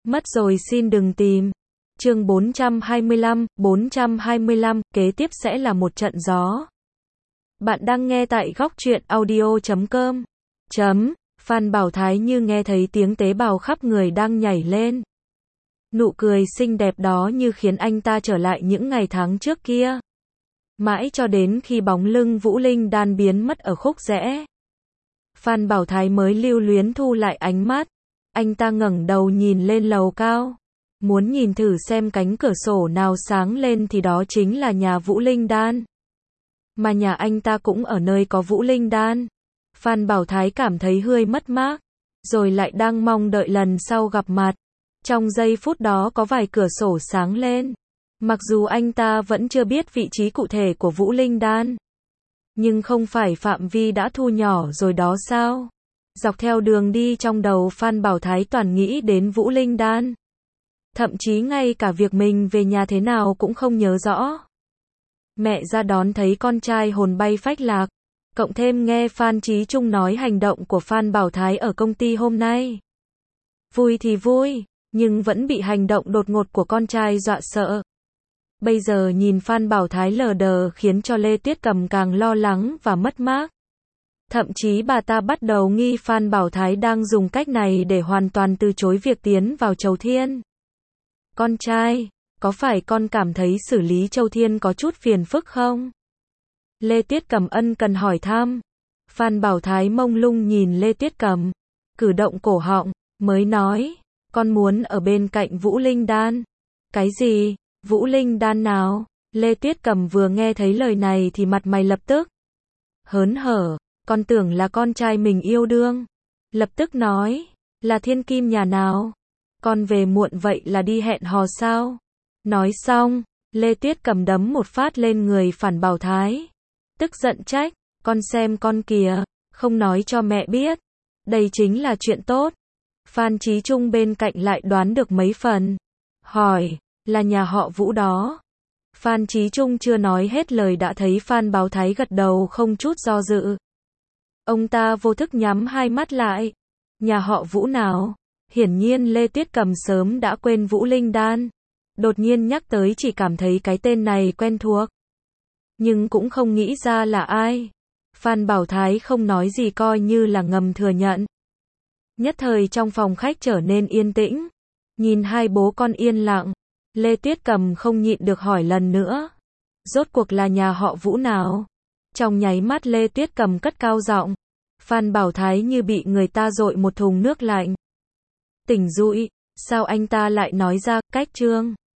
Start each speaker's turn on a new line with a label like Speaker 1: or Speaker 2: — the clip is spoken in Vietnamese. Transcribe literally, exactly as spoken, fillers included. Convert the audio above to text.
Speaker 1: Mất rồi xin đừng tìm. Chương bốn trăm hai mươi lăm, bốn trăm hai mươi lăm, kế tiếp sẽ là một trận gió. Bạn đang nghe tại góc truyện audio chấm com. Chấm, Phan Bảo Thái như nghe thấy tiếng tế bào khắp người đang nhảy lên. Nụ cười xinh đẹp đó như khiến anh ta trở lại những ngày tháng trước kia. Mãi cho đến khi bóng lưng Vũ Linh Đan biến mất ở khúc rẽ. Phan Bảo Thái mới lưu luyến thu lại ánh mắt. Anh ta ngẩng đầu nhìn lên lầu cao. Muốn nhìn thử xem cánh cửa sổ nào sáng lên thì đó chính là nhà Vũ Linh Đan. Mà nhà anh ta cũng ở nơi có Vũ Linh Đan. Phan Bảo Thái cảm thấy hơi mất mát. Rồi lại đang mong đợi lần sau gặp mặt. Trong giây phút đó có vài cửa sổ sáng lên. Mặc dù anh ta vẫn chưa biết vị trí cụ thể của Vũ Linh Đan. Nhưng không phải phạm vi đã thu nhỏ rồi đó sao? Dọc theo đường đi trong đầu Phan Bảo Thái toàn nghĩ đến Vũ Linh Đan. Thậm chí ngay cả việc mình về nhà thế nào cũng không nhớ rõ. Mẹ ra đón thấy con trai hồn bay phách lạc. Cộng thêm nghe Phan Chí Trung nói hành động của Phan Bảo Thái ở công ty hôm nay. Vui thì vui, nhưng vẫn bị hành động đột ngột của con trai dọa sợ. Bây giờ nhìn Phan Bảo Thái lờ đờ khiến cho Lê Tuyết Cầm càng lo lắng và mất mát. Thậm chí bà ta bắt đầu nghi Phan Bảo Thái đang dùng cách này để hoàn toàn từ chối việc tiến vào Châu Thiên. Con trai, có phải con cảm thấy xử lý Châu Thiên có chút phiền phức không? Lê Tuyết Cầm ân cần hỏi thăm. Phan Bảo Thái mông lung nhìn Lê Tuyết Cầm, cử động cổ họng, mới nói, con muốn ở bên cạnh Vũ Linh Đan. Cái gì? Vũ Linh Đan nào? Lê Tuyết Cầm vừa nghe thấy lời này thì mặt mày lập tức hớn hở, con tưởng là con trai mình yêu đương. Lập tức nói, là thiên kim nhà nào? Con về muộn vậy là đi hẹn hò sao? Nói xong, Lê Tuyết Cầm đấm một phát lên người Phan Bảo Thái. Tức giận trách, con xem con kìa, không nói cho mẹ biết. Đây chính là chuyện tốt. Phan Chí Trung bên cạnh lại đoán được mấy phần. Hỏi, là nhà họ Vũ đó. Phan Chí Trung chưa nói hết lời đã thấy Phan Bảo Thái gật đầu không chút do dự. Ông ta vô thức nhắm hai mắt lại. Nhà họ Vũ nào? Hiển nhiên Lê Tuyết Cầm sớm đã quên Vũ Linh Đan. Đột nhiên nhắc tới chỉ cảm thấy cái tên này quen thuộc. Nhưng cũng không nghĩ ra là ai. Phan Bảo Thái không nói gì coi như là ngầm thừa nhận. Nhất thời trong phòng khách trở nên yên tĩnh. Nhìn hai bố con yên lặng. Lê Tuyết Cầm không nhịn được hỏi lần nữa. Rốt cuộc là nhà họ Vũ nào? Trong nháy mắt Lê Tuyết Cầm cất cao giọng. Phan Bảo Thái như bị người ta dội một thùng nước lạnh. Tỉnh dụi, sao anh ta lại nói ra, cách trương?